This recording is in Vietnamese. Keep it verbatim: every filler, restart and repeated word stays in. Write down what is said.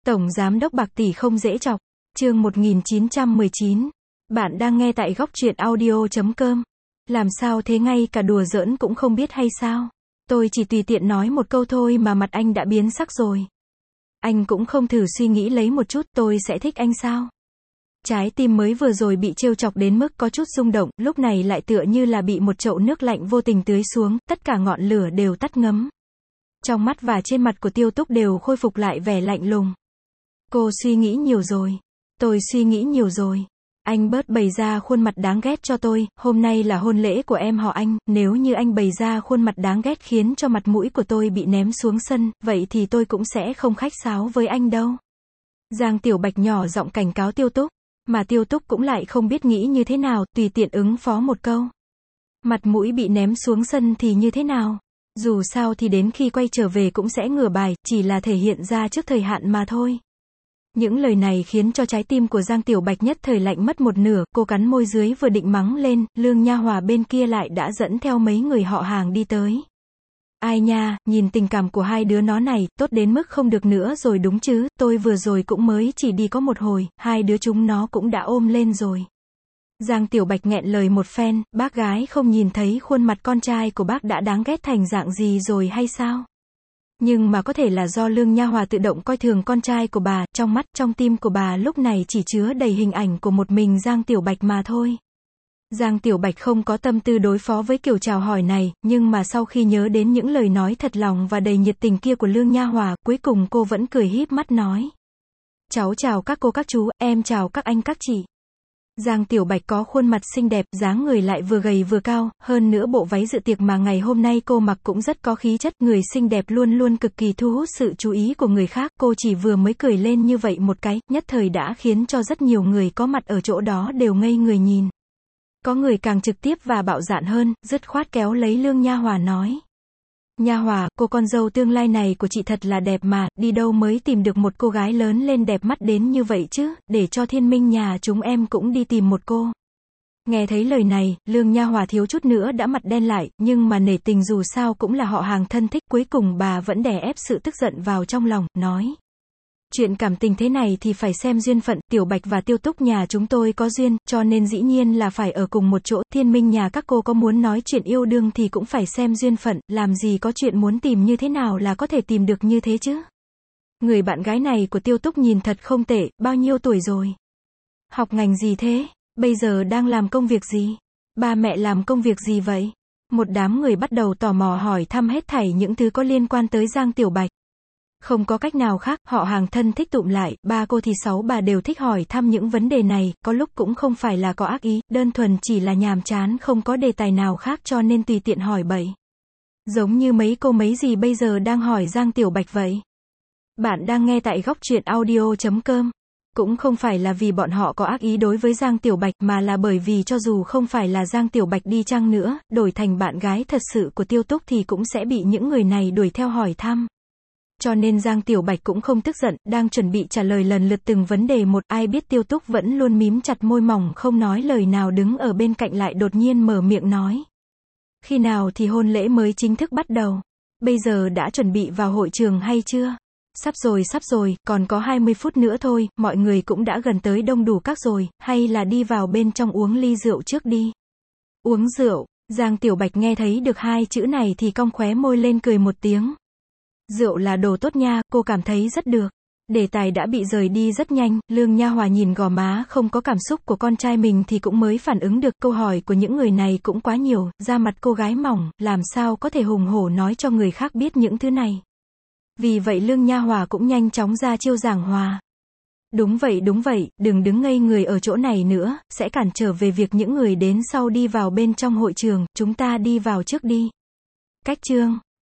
Tổng Giám đốc bạc tỷ không dễ chọc. Chương một nghìn chín trăm mười chín. Bạn đang nghe tại góc truyện audio chấm com. Làm sao thế, ngay cả đùa giỡn cũng không biết hay sao? Tôi chỉ tùy tiện nói một câu thôi mà mặt anh đã biến sắc rồi. Anh cũng không thử suy nghĩ lấy một chút, tôi sẽ thích anh sao? Trái tim mới vừa rồi bị trêu chọc đến mức có chút rung động, lúc này lại tựa như là bị một chậu nước lạnh vô tình tưới xuống, tất cả ngọn lửa đều tắt ngấm. Trong mắt và trên mặt của Tiêu Túc đều khôi phục lại vẻ lạnh lùng. Cô suy nghĩ nhiều rồi. Tôi suy nghĩ nhiều rồi. Anh bớt bày ra khuôn mặt đáng ghét cho tôi, hôm nay là hôn lễ của em họ anh, nếu như anh bày ra khuôn mặt đáng ghét khiến cho mặt mũi của tôi bị ném xuống sân, vậy thì tôi cũng sẽ không khách sáo với anh đâu. Giang Tiểu Bạch nhỏ giọng cảnh cáo Tiêu Túc, mà Tiêu Túc cũng lại không biết nghĩ như thế nào, tùy tiện ứng phó một câu. Mặt mũi bị ném xuống sân thì như thế nào? Dù sao thì đến khi quay trở về cũng sẽ ngửa bài, chỉ là thể hiện ra trước thời hạn mà thôi. Những lời này khiến cho trái tim của Giang Tiểu Bạch nhất thời lạnh mất một nửa, cô cắn môi dưới vừa định mắng lên, Lương Nha Hòa bên kia lại đã dẫn theo mấy người họ hàng đi tới. Ai nha, nhìn tình cảm của hai đứa nó này, tốt đến mức không được nữa rồi đúng chứ, tôi vừa rồi cũng mới chỉ đi có một hồi, hai đứa chúng nó cũng đã ôm lên rồi. Giang Tiểu Bạch nghẹn lời một phen, bác gái không nhìn thấy khuôn mặt con trai của bác đã đáng ghét thành dạng gì rồi hay sao? Nhưng mà có thể là do Lương Nha Hòa tự động coi thường con trai của bà, trong mắt, trong tim của bà lúc này chỉ chứa đầy hình ảnh của một mình Giang Tiểu Bạch mà thôi. Giang Tiểu Bạch không có tâm tư đối phó với kiểu chào hỏi này, nhưng mà sau khi nhớ đến những lời nói thật lòng và đầy nhiệt tình kia của Lương Nha Hòa, cuối cùng cô vẫn cười híp mắt nói. Cháu chào các cô các chú, em chào các anh các chị. Giang Tiểu Bạch có khuôn mặt xinh đẹp, dáng người lại vừa gầy vừa cao, hơn nữa bộ váy dự tiệc mà ngày hôm nay cô mặc cũng rất có khí chất, người xinh đẹp luôn luôn cực kỳ thu hút sự chú ý của người khác, cô chỉ vừa mới cười lên như vậy một cái, nhất thời đã khiến cho rất nhiều người có mặt ở chỗ đó đều ngây người nhìn. Có người càng trực tiếp và bạo dạn hơn, dứt khoát kéo lấy Lương Nha Hòa nói. Nha Hòa, cô con dâu tương lai này của chị thật là đẹp mà, đi đâu mới tìm được một cô gái lớn lên đẹp mắt đến như vậy chứ, để cho Thiên Minh nhà chúng em cũng đi tìm một cô. Nghe thấy lời này, Lương Nha Hòa thiếu chút nữa đã mặt đen lại, nhưng mà nể tình dù sao cũng là họ hàng thân thích, cuối cùng bà vẫn đè ép sự tức giận vào trong lòng, nói. Chuyện cảm tình thế này thì phải xem duyên phận, Tiểu Bạch và Tiêu Túc nhà chúng tôi có duyên, cho nên dĩ nhiên là phải ở cùng một chỗ, Thiên Minh nhà các cô có muốn nói chuyện yêu đương thì cũng phải xem duyên phận, làm gì có chuyện muốn tìm như thế nào là có thể tìm được như thế chứ. Người bạn gái này của Tiêu Túc nhìn thật không tệ, bao nhiêu tuổi rồi? Học ngành gì thế? Bây giờ đang làm công việc gì? Ba mẹ làm công việc gì vậy? Một đám người bắt đầu tò mò hỏi thăm hết thảy những thứ có liên quan tới Giang Tiểu Bạch. Không có cách nào khác, họ hàng thân thích tụm lại, ba cô thì sáu bà đều thích hỏi thăm những vấn đề này, có lúc cũng không phải là có ác ý, đơn thuần chỉ là nhàm chán không có đề tài nào khác cho nên tùy tiện hỏi bậy. Giống như mấy cô mấy gì bây giờ đang hỏi Giang Tiểu Bạch vậy. Bạn đang nghe tại góc truyện audio chấm com. Cũng không phải là vì bọn họ có ác ý đối với Giang Tiểu Bạch mà là bởi vì cho dù không phải là Giang Tiểu Bạch đi chăng nữa, đổi thành bạn gái thật sự của Tiêu Túc thì cũng sẽ bị những người này đuổi theo hỏi thăm. Cho nên Giang Tiểu Bạch cũng không tức giận, đang chuẩn bị trả lời lần lượt từng vấn đề một, ai biết Tiêu Túc vẫn luôn mím chặt môi mỏng không nói lời nào đứng ở bên cạnh lại đột nhiên mở miệng nói. Khi nào thì hôn lễ mới chính thức bắt đầu? Bây giờ đã chuẩn bị vào hội trường hay chưa? Sắp rồi sắp rồi, còn có hai mươi phút nữa thôi, mọi người cũng đã gần tới đông đủ các rồi, hay là đi vào bên trong uống ly rượu trước đi. Uống rượu, Giang Tiểu Bạch nghe thấy được hai chữ này thì cong khóe môi lên cười một tiếng. Rượu là đồ tốt nha, cô cảm thấy rất được. Đề tài đã bị rời đi rất nhanh, Lương Nha Hòa nhìn gò má không có cảm xúc của con trai mình thì cũng mới phản ứng được, câu hỏi của những người này cũng quá nhiều, da mặt cô gái mỏng, làm sao có thể hùng hổ nói cho người khác biết những thứ này. Vì vậy Lương Nha Hòa cũng nhanh chóng ra chiêu giảng hòa. Đúng vậy đúng vậy, đừng đứng ngây người ở chỗ này nữa, sẽ cản trở về việc những người đến sau đi vào bên trong hội trường, chúng ta đi vào trước đi. Cách chương.